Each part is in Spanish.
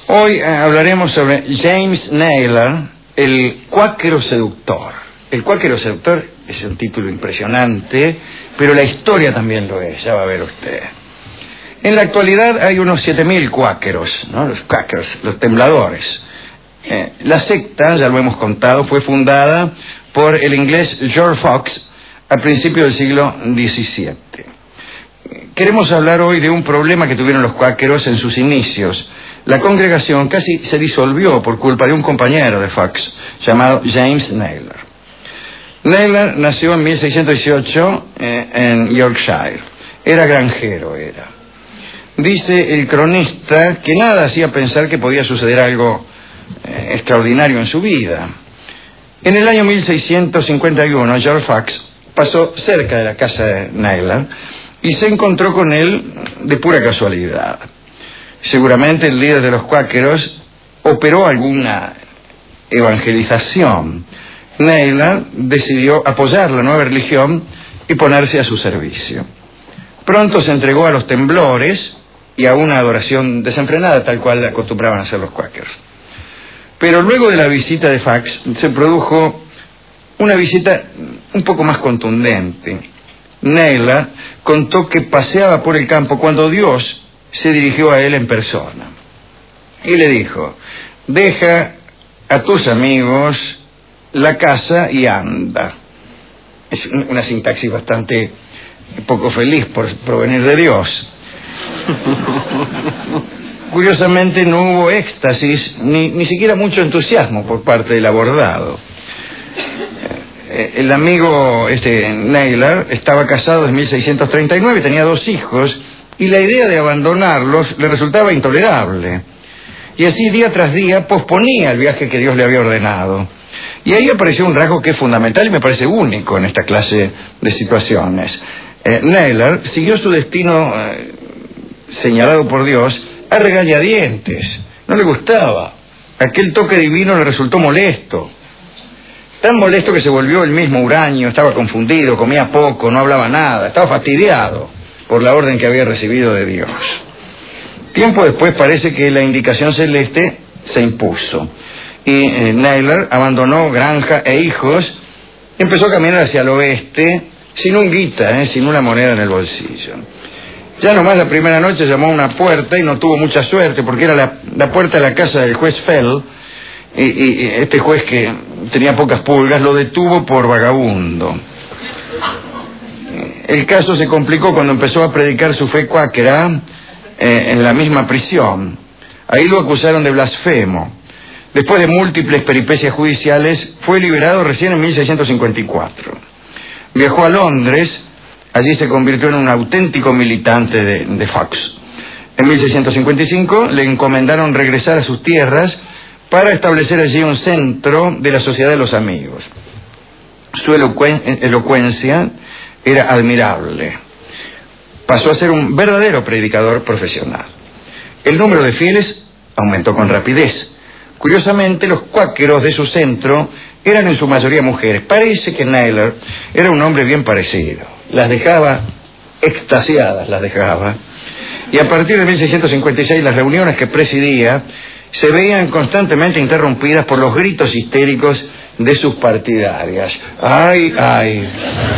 Hoy hablaremos sobre James Naylor, el cuáquero seductor. El cuáquero seductor es un título impresionante, pero la historia también lo es, ya va a ver usted. En la actualidad hay unos 7.000 cuáqueros, ¿no? Los cuáqueros, los tembladores. La secta, ya lo hemos contado, fue fundada por el inglés George Fox a principios del siglo XVII. Queremos hablar hoy de un problema que tuvieron los cuáqueros en sus inicios. La congregación casi se disolvió por culpa de un compañero de Fox, llamado James Naylor. Naylor nació en 1618 en Yorkshire. Era granjero, Dice el cronista que nada hacía pensar que podía suceder algo extraordinario en su vida. En el año 1651, George Fox pasó cerca de la casa de Naylor y se encontró con él de pura casualidad. Seguramente el líder de los cuáqueros operó alguna evangelización. Naylor decidió apoyar la nueva religión y ponerse a su servicio. Pronto se entregó a los temblores y a una adoración desenfrenada, tal cual acostumbraban a hacer los cuáqueros. Pero luego de la visita de Fox se produjo una visita un poco más contundente. Naylor contó que paseaba por el campo cuando Dios se dirigió a él en persona y le dijo: deja a tus amigos, la casa y anda. Es una sintaxis bastante poco feliz por provenir de Dios. Curiosamente no hubo éxtasis ni siquiera mucho entusiasmo por parte del abordado. El amigo Naylor estaba casado en 1639 y tenía 2 hijos, y la idea de abandonarlos le resultaba intolerable. Y así día tras día posponía el viaje que Dios le había ordenado. Y ahí apareció un rasgo que es fundamental y me parece único en esta clase de situaciones. Naylor siguió su destino señalado por Dios a regañadientes. No le gustaba. Aquel toque divino le resultó molesto. Tan molesto que se volvió el mismo huraño, estaba confundido, comía poco, no hablaba nada, estaba fastidiado por la orden que había recibido de Dios. Tiempo después parece que la indicación celeste se impuso y Naylor abandonó granja e hijos, empezó a caminar hacia el oeste sin un guita, sin una moneda en el bolsillo. Ya nomás la primera noche llamó a una puerta y no tuvo mucha suerte porque era la puerta de la casa del juez Fell, y este juez, que tenía pocas pulgas, lo detuvo por vagabundo. El caso se complicó cuando empezó a predicar su fe cuáquera en la misma prisión. Ahí lo acusaron de blasfemo. Después de múltiples peripecias judiciales, fue liberado recién en 1654. Viajó a Londres, allí se convirtió en un auténtico militante de Fox. En 1655 le encomendaron regresar a sus tierras para establecer allí un centro de la Sociedad de los Amigos. Su elocuencia era admirable. Pasó a ser un verdadero predicador profesional. El número de fieles aumentó con rapidez. Curiosamente, los cuáqueros de su centro eran en su mayoría mujeres. Parece que Naylor era un hombre bien parecido. Las dejaba extasiadas, Y a partir de 1656 las reuniones que presidía se veían constantemente interrumpidas por los gritos histéricos de sus partidarias. ¡Ay, ay!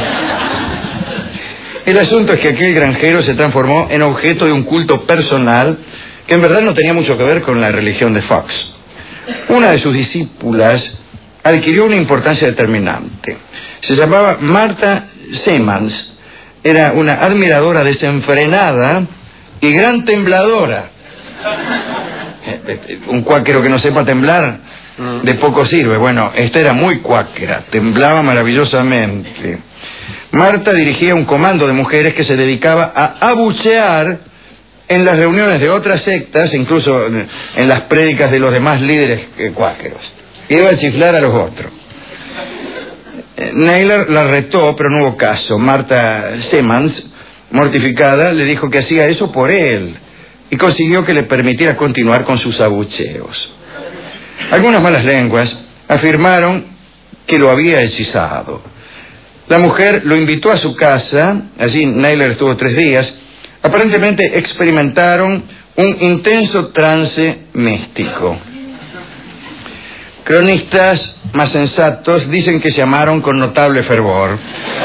El asunto es que aquel granjero se transformó en objeto de un culto personal que en verdad no tenía mucho que ver con la religión de Fox. Una de sus discípulas adquirió una importancia determinante. Se llamaba Martha Semans. Era una admiradora desenfrenada y gran tembladora. Un cuáquero que no sepa temblar de poco sirve. Bueno, esta era muy cuáquera, temblaba maravillosamente. Marta dirigía un comando de mujeres que se dedicaba a abuchear en las reuniones de otras sectas, incluso en las prédicas de los demás líderes cuáqueros. Iba a chiflar a los otros. Naylor la retó, pero no hubo caso. Martha Semans, mortificada, le dijo que hacía eso por él y consiguió que le permitiera continuar con sus abucheos. Algunas malas lenguas afirmaron que lo había hechizado. La mujer lo invitó a su casa. Allí Naylor estuvo 3 días. Aparentemente experimentaron un intenso trance místico. Cronistas más sensatos dicen que se amaron con notable fervor.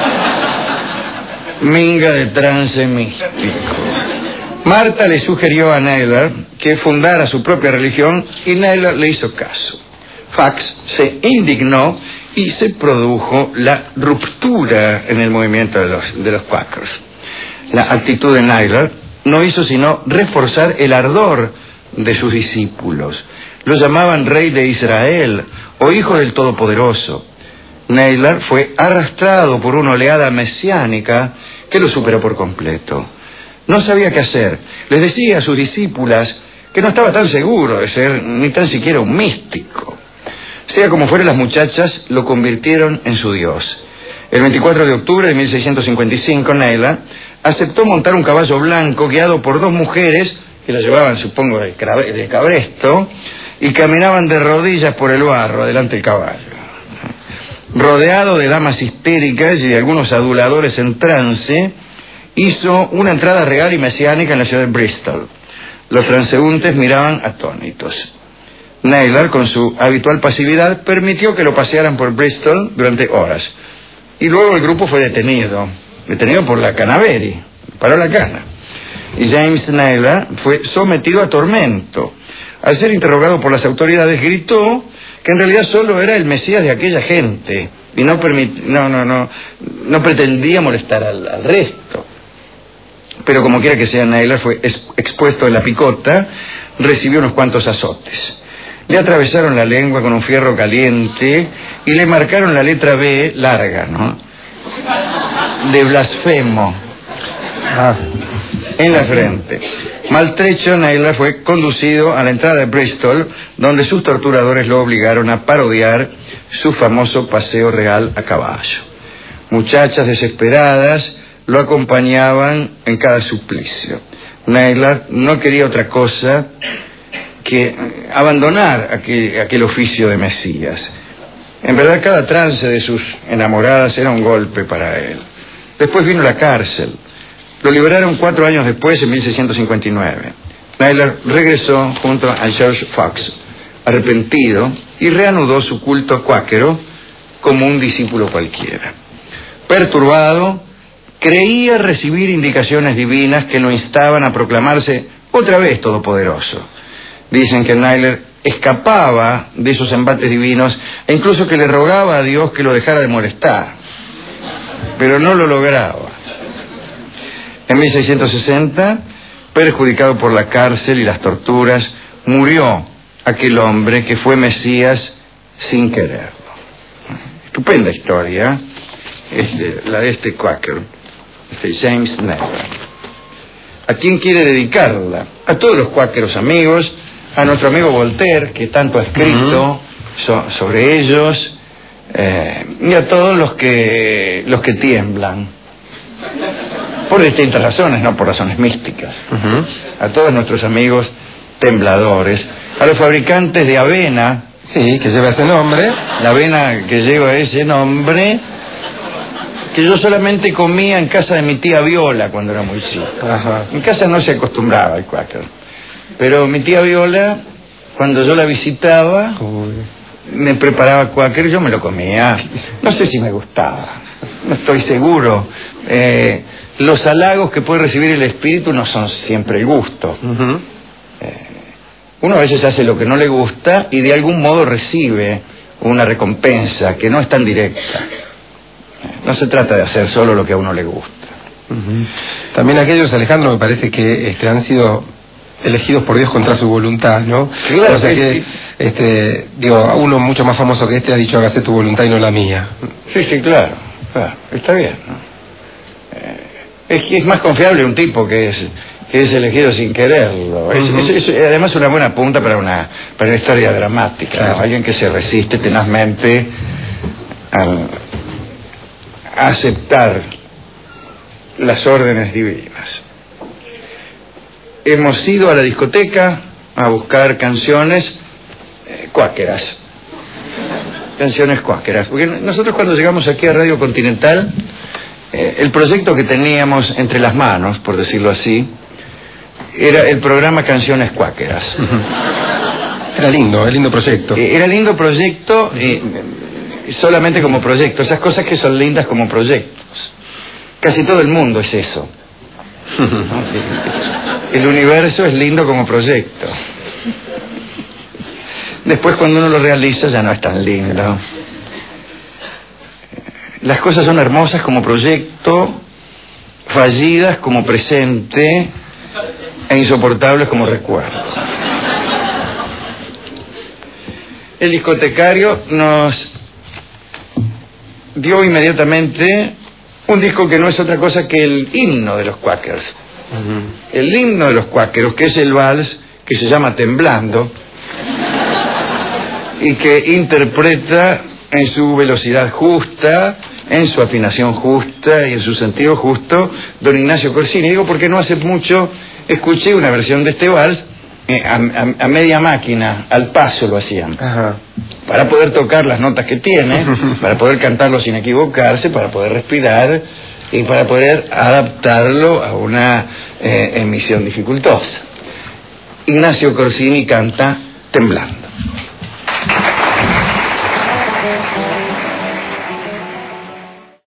Minga de trance místico. Marta le sugirió a Naylor que fundara su propia religión y Naylor le hizo caso. Fax se indignó y se produjo la ruptura en el movimiento de los Quakers. La actitud de Naylor no hizo sino reforzar el ardor de sus discípulos. Lo llamaban rey de Israel o hijo del Todopoderoso. Naylor fue arrastrado por una oleada mesiánica que lo superó por completo. No sabía qué hacer. Les decía a sus discípulas que no estaba tan seguro de ser ni tan siquiera un místico. Sea como fuera, las muchachas lo convirtieron en su Dios. El 24 de octubre de 1655, Naylor aceptó montar un caballo blanco guiado por dos mujeres que la llevaban, supongo, de cabresto, y caminaban de rodillas por el barro delante del caballo. Rodeado de damas histéricas y de algunos aduladores en trance, hizo una entrada real y mesiánica en la ciudad de Bristol. Los transeúntes miraban atónitos. Naylor, con su habitual pasividad, permitió que lo pasearan por Bristol durante horas. Y luego el grupo fue detenido por la Canterbury, paró la cana. Y James Naylor fue sometido a tormento. Al ser interrogado por las autoridades, gritó que en realidad solo era el Mesías de aquella gente y no pretendía molestar al resto. Pero como quiera que sea, Naylor fue expuesto en la picota, recibió unos cuantos azotes. Le atravesaron la lengua con un fierro caliente y le marcaron la letra B larga, ¿no?, de blasfemo, en la frente. Maltrecho, Naylor fue conducido a la entrada de Bristol, donde sus torturadores lo obligaron a parodiar su famoso paseo real a caballo. Muchachas desesperadas lo acompañaban en cada suplicio. Naylor no quería otra cosa que abandonar aquel oficio de Mesías. En verdad, cada trance de sus enamoradas era un golpe para él. Después vino la cárcel. Lo liberaron 4 años después, en 1659. Naylor regresó junto a George Fox, arrepentido, y reanudó su culto cuáquero como un discípulo cualquiera. Perturbado, creía recibir indicaciones divinas que lo instaban a proclamarse otra vez todopoderoso. Dicen que Naylor escapaba de esos embates divinos e incluso que le rogaba a Dios que lo dejara de molestar, pero no lo lograba. En 1660, perjudicado por la cárcel y las torturas, murió aquel hombre que fue Mesías sin quererlo. Estupenda historia, la de este quaker, James Naylor. ¿A quién quiere dedicarla? A todos los cuáqueros amigos, a nuestro amigo Voltaire, que tanto ha escrito sobre ellos, y a todos los que tiemblan. Por distintas razones, no por razones místicas. A todos nuestros amigos tembladores, a los fabricantes de avena, sí, que lleva ese nombre, la avena que lleva ese nombre, que yo solamente comía en casa de mi tía Viola cuando era muy chico. En casa no se acostumbraba al quaker, pero mi tía Viola, cuando yo la visitaba, me preparaba quaker y yo me lo comía. No sé si me gustaba, no estoy seguro. Los halagos que puede recibir el espíritu no son siempre el gusto. Uno a veces hace lo que no le gusta y de algún modo recibe una recompensa que no es tan directa. No se trata de hacer solo lo que a uno le gusta. También aquellos, Alejandro, me parece que han sido elegidos por Dios contra su voluntad, ¿no? Claro, o sea que, uno mucho más famoso que este ha dicho: hágase tu voluntad y no la mía. Sí, claro, está bien, ¿no? Es más confiable un tipo que es elegido sin quererlo. Es además una buena punta para una historia dramática, claro, ¿no? Alguien que se resiste tenazmente a aceptar las órdenes divinas. Hemos ido a la discoteca a buscar canciones cuáqueras. Canciones cuáqueras. Porque nosotros, cuando llegamos aquí a Radio Continental, el proyecto que teníamos entre las manos, por decirlo así, era el programa Canciones Cuáqueras. Era lindo proyecto. Era lindo proyecto, solamente como proyecto, esas cosas que son lindas como proyectos. Casi todo el mundo es eso. El universo es lindo como proyecto. Después cuando uno lo realiza ya no es tan lindo. Las cosas son hermosas como proyecto, fallidas como presente e insoportables como recuerdo. El discotecario nos dio inmediatamente un disco que no es otra cosa que el himno de los Quakers. El himno de los Cuáqueros, que es el vals que se llama Temblando y que interpreta en su velocidad justa, en su afinación justa y en su sentido justo don Ignacio Corsini. Digo porque no hace mucho escuché una versión de este vals a media máquina, al paso lo hacían. Ajá. Para poder tocar las notas que tiene, para poder cantarlo sin equivocarse, para poder respirar y para poder adaptarlo a una emisión dificultosa. Ignacio Corsini canta Temblando.